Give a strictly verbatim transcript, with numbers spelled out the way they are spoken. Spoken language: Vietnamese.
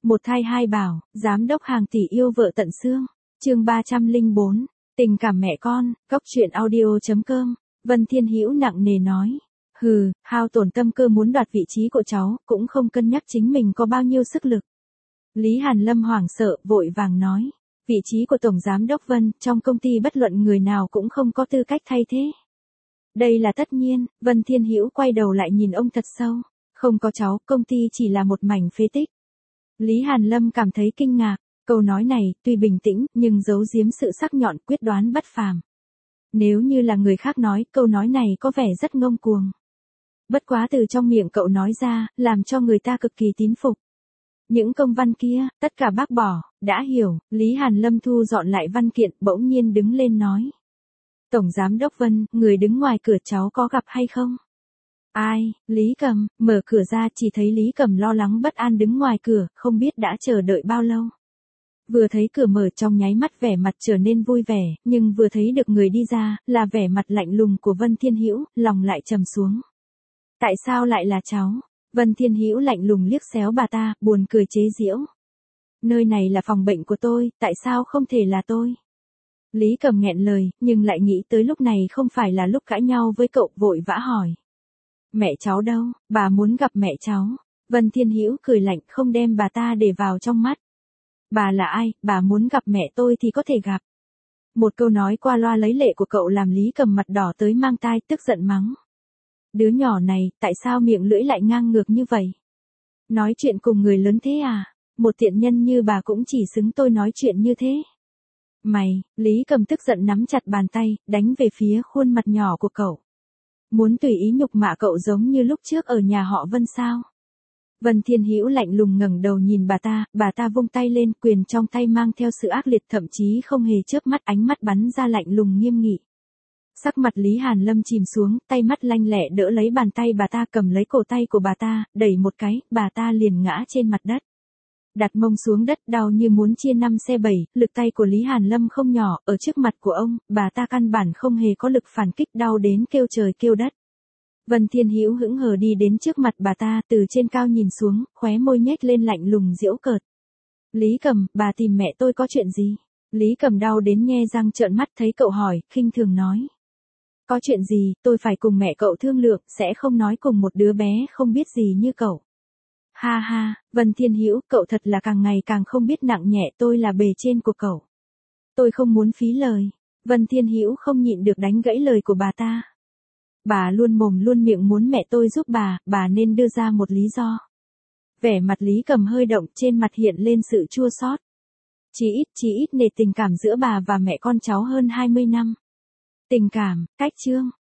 Một thai hai bảo, giám đốc hàng tỷ yêu vợ tận xương. Chương ba trăm lẻ bốn, tình cảm mẹ con, góc truyện audio chấm com. Vân Thiên Hữu nặng nề nói, hừ, hao tổn tâm cơ muốn đoạt vị trí của cháu, cũng không cân nhắc chính mình có bao nhiêu sức lực. Lý Hàn Lâm hoảng sợ, vội vàng nói, vị trí của tổng giám đốc Vân, trong công ty bất luận người nào cũng không có tư cách thay thế. Đây là tất nhiên. Vân Thiên Hữu quay đầu lại nhìn ông thật sâu, không có cháu, công ty chỉ là một mảnh phế tích. Lý Hàn Lâm cảm thấy kinh ngạc, câu nói này tuy bình tĩnh nhưng giấu giếm sự sắc nhọn, quyết đoán bất phàm. Nếu như là người khác nói, câu nói này có vẻ rất ngông cuồng. Bất quá từ trong miệng cậu nói ra, làm cho người ta cực kỳ tín phục. Những công văn kia, tất cả bác bỏ, đã hiểu. Lý Hàn Lâm thu dọn lại văn kiện, bỗng nhiên đứng lên nói. Tổng giám đốc Vân, người đứng ngoài cửa cháu có gặp hay không? Ai? Lý Cầm. Mở cửa ra chỉ thấy Lý Cầm lo lắng bất an đứng ngoài cửa, không biết đã chờ đợi bao lâu. Vừa thấy cửa mở trong nháy mắt vẻ mặt trở nên vui vẻ, nhưng vừa thấy được người đi ra, là vẻ mặt lạnh lùng của Vân Thiên Hữu, lòng lại trầm xuống. Tại sao lại là cháu? Vân Thiên Hữu lạnh lùng liếc xéo bà ta, buồn cười chế giễu. Nơi này là phòng bệnh của tôi, tại sao không thể là tôi? Lý Cầm nghẹn lời, nhưng lại nghĩ tới lúc này không phải là lúc cãi nhau với cậu, vội vã hỏi. Mẹ cháu đâu? Bà muốn gặp mẹ cháu. Vân Thiên Hữu cười lạnh, không đem bà ta để vào trong mắt. Bà là ai? Bà muốn gặp mẹ tôi thì có thể gặp. Một câu nói qua loa lấy lệ của cậu làm Lý Cầm mặt đỏ tới mang tai, tức giận mắng. Đứa nhỏ này, tại sao miệng lưỡi lại ngang ngược như vậy? Nói chuyện cùng người lớn thế à? Một tiện nhân như bà cũng chỉ xứng tôi nói chuyện như thế. Mày, Lý Cầm tức giận nắm chặt bàn tay, đánh về phía khuôn mặt nhỏ của cậu. Muốn tùy ý nhục mạ cậu giống như lúc trước ở nhà họ Vân sao? Vân Thiên Hữu lạnh lùng ngẩng đầu nhìn bà ta, bà ta vung tay lên, quyền trong tay mang theo sự ác liệt, thậm chí không hề chớp mắt, ánh mắt bắn ra lạnh lùng nghiêm nghị. Sắc mặt Lý Hàn Lâm chìm xuống, tay mắt lanh lẹ đỡ lấy bàn tay bà ta, cầm lấy cổ tay của bà ta, đẩy một cái, bà ta liền ngã trên mặt đất. Đặt mông xuống đất, đau như muốn chia năm xe bảy, lực tay của Lý Hàn Lâm không nhỏ, ở trước mặt của ông, bà ta căn bản không hề có lực phản kích, đau đến kêu trời kêu đất. Vân Thiên Hữu hững hờ đi đến trước mặt bà ta, từ trên cao nhìn xuống, khóe môi nhếch lên lạnh lùng giễu cợt. Lý Cầm, bà tìm mẹ tôi có chuyện gì? Lý Cầm đau đến nhe răng trợn mắt, thấy cậu hỏi, khinh thường nói. Có chuyện gì, tôi phải cùng mẹ cậu thương lượng, sẽ không nói cùng một đứa bé không biết gì như cậu. Ha ha, Vân Thiên Hữu, cậu thật là càng ngày càng không biết nặng nhẹ, tôi là bề trên của cậu. Tôi không muốn phí lời. Vân Thiên Hữu không nhịn được đánh gãy lời của bà ta. Bà luôn mồm luôn miệng muốn mẹ tôi giúp bà, bà nên đưa ra một lý do. Vẻ mặt Lý Cầm hơi động, trên mặt hiện lên sự chua xót. Chỉ ít, chỉ ít nể tình cảm giữa bà và mẹ con cháu hơn hai mươi năm. Tình cảm, cách chương,